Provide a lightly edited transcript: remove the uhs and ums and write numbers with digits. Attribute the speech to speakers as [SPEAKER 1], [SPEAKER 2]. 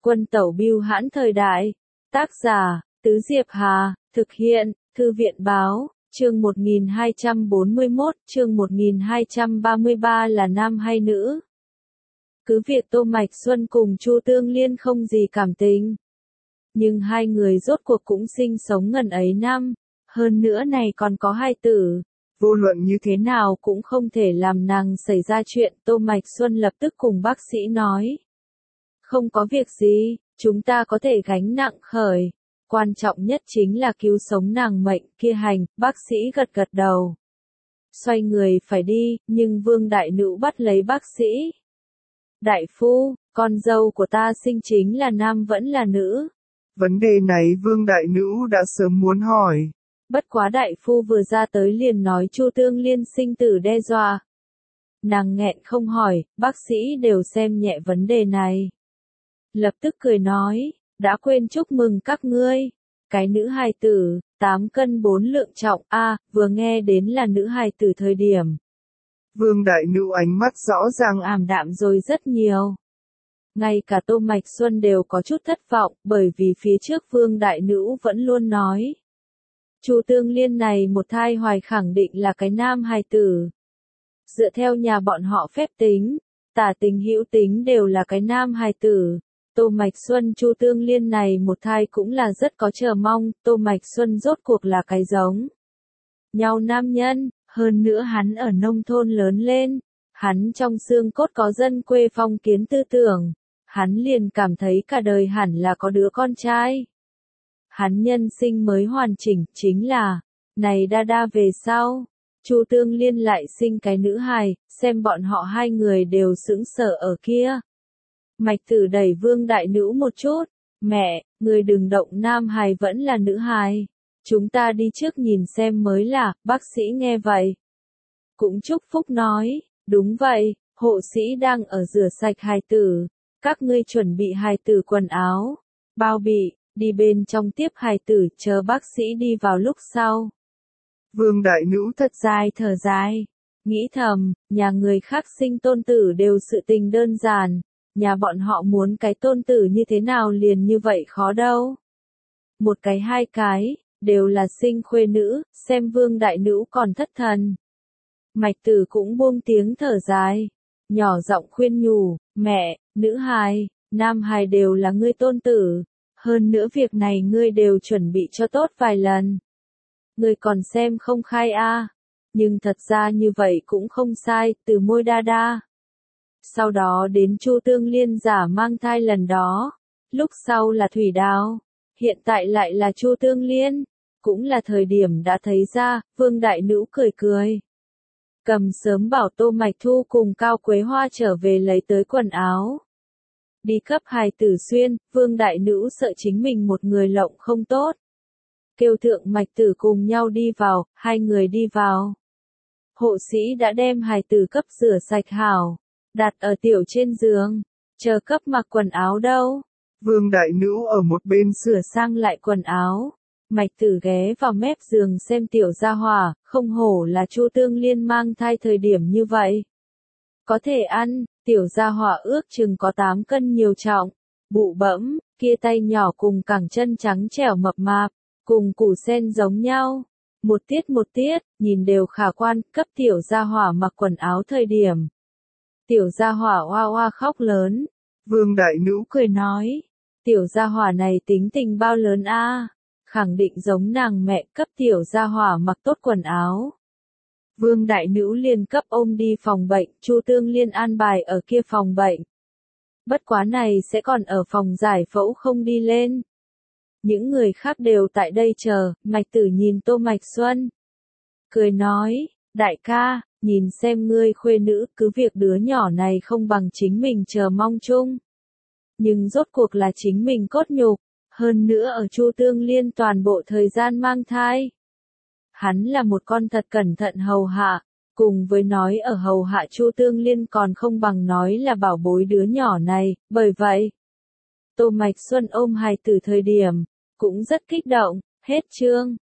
[SPEAKER 1] Quân tẩu bưu hãn thời đại. Tác giả, Tứ Diệp Hà, thực hiện, Thư viện Báo, chương 1241, chương 1233 là nam hay nữ? Cứ việc Tô Mạch Xuân cùng Chu Tương Liên không gì cảm tình. Nhưng hai người rốt cuộc cũng sinh sống ngần ấy năm, hơn nữa này còn có hai tử. Vô luận như thế nào cũng không thể làm nàng xảy ra chuyện. Tô Mạch Xuân lập tức cùng bác sĩ nói. Không có việc gì, chúng ta có thể gánh nặng khởi. Quan trọng nhất chính là cứu sống nàng mệnh kia hành, bác sĩ gật gật đầu. Xoay người phải đi, nhưng Vương Đại Nữ bắt lấy bác sĩ. Đại phu, con dâu của ta sinh chính là nam vẫn là nữ?
[SPEAKER 2] Vấn đề này Vương Đại Nữ đã sớm muốn hỏi.
[SPEAKER 1] Bất quá đại phu vừa ra tới liền nói Chu Tương Liên sinh tử đe dọa. Nàng nghẹn không hỏi, bác sĩ đều xem nhẹ vấn đề này. Lập tức cười nói, đã quên chúc mừng các ngươi. Cái nữ hài tử, 8 cân 4 lượng trọng, vừa nghe đến là nữ hài tử thời điểm.
[SPEAKER 2] Vương Đại Nữ ánh mắt rõ ràng
[SPEAKER 1] ảm đạm rồi rất nhiều. Ngay cả Tô Mạch Xuân đều có chút thất vọng, bởi vì phía trước Vương Đại Nữ vẫn luôn nói. Chu Tương Liên này một thai hoài khẳng định là cái nam hài tử. Dựa theo nhà bọn họ phép tính, tả tình hữu tính đều là cái nam hài tử. Tô Mạch Xuân Chu Tương Liên này một thai cũng là rất có chờ mong. Tô Mạch Xuân rốt cuộc là cái giống nhau nam nhân, hơn nữa hắn ở nông thôn lớn lên. Hắn trong xương cốt có dân quê phong kiến tư tưởng. Hắn liền cảm thấy cả đời hẳn là có đứa con trai. Hắn nhân sinh mới hoàn chỉnh, chính là, này đa về sau. Chu Tương Liên lại sinh cái nữ hài, xem bọn họ hai người đều sững sờ ở kia. Mạch Tử đẩy Vương Đại Nữ một chút, mẹ, người đừng động nam hài vẫn là nữ hài. Chúng ta đi trước nhìn xem mới là, bác sĩ nghe vậy. Cũng chúc phúc nói, đúng vậy, hộ sĩ đang ở rửa sạch hài tử. Các ngươi chuẩn bị hài tử quần áo, bao bị, đi bên trong tiếp hài tử chờ bác sĩ đi vào lúc sau.
[SPEAKER 2] Vương Đại Nữ
[SPEAKER 1] thật dài thở dài, nghĩ thầm, nhà người khác sinh tôn tử đều sự tình đơn giản, nhà bọn họ muốn cái tôn tử như thế nào liền như vậy khó đâu. Một cái hai cái, đều là sinh khuê nữ, xem Vương Đại Nữ còn thất thần. Mạch Tử cũng buông tiếng thở dài, nhỏ giọng khuyên nhủ, mẹ, nữ hài, nam hài đều là ngươi tôn tử, hơn nữa việc này ngươi đều chuẩn bị cho tốt vài lần. Ngươi còn xem không khai nhưng thật ra như vậy cũng không sai, từ môi đa. Sau đó đến Chu Tương Liên giả mang thai lần đó, lúc sau là Thủy Đào, hiện tại lại là Chu Tương Liên, cũng là thời điểm đã thấy ra. Vương Đại Nữ cười. Cầm sớm bảo Tô Mạch Thu cùng Cao Quế Hoa trở về lấy tới quần áo. Đi cấp hài tử xuyên, Vương Đại Nữ sợ chính mình một người lộng không tốt. Kêu thượng Mạch Tử cùng nhau đi vào, hai người đi vào. Hộ sĩ đã đem hài tử cấp rửa sạch hảo, đặt ở tiểu trên giường, chờ cấp mặc quần áo đâu.
[SPEAKER 2] Vương Đại Nữ ở một bên
[SPEAKER 1] sửa sang lại quần áo. Mạch Tử ghé vào mép giường xem tiểu gia hỏa, không hổ là Chu Tương Liên mang thai thời điểm như vậy. Có thể ăn, tiểu gia hỏa ước chừng có 8 cân nhiều trọng, bụ bẫm, kia tay nhỏ cùng cẳng chân trắng trẻo mập mạp, cùng củ sen giống nhau. Một tiết, nhìn đều khả quan. Cấp tiểu gia hỏa mặc quần áo thời điểm. Tiểu gia hỏa oa khóc lớn.
[SPEAKER 2] Vương Đại Nữ
[SPEAKER 1] cười nói, tiểu gia hỏa này tính tình bao lớn khẳng định giống nàng mẹ. Cấp tiểu gia hỏa mặc tốt quần áo. Vương Đại Nữ liền cấp ôm đi phòng bệnh, Chu Tương Liên an bài ở kia phòng bệnh. Bất quá này sẽ còn ở phòng giải phẫu không đi lên. Những người khác đều tại đây chờ. Mạch Tử nhìn Tô Mạch Xuân, cười nói, đại ca, nhìn xem ngươi khuê nữ, cứ việc đứa nhỏ này không bằng chính mình chờ mong chung. Nhưng rốt cuộc là chính mình cốt nhục, hơn nữa ở Chu Tương Liên toàn bộ thời gian mang thai. Hắn là một con thật cẩn thận hầu hạ, cùng với nói ở hầu hạ Chu Tương Liên còn không bằng nói là bảo bối đứa nhỏ này, bởi vậy. Tô Mạch Xuân ôm hài tử thời điểm, cũng rất kích động. Hết chương.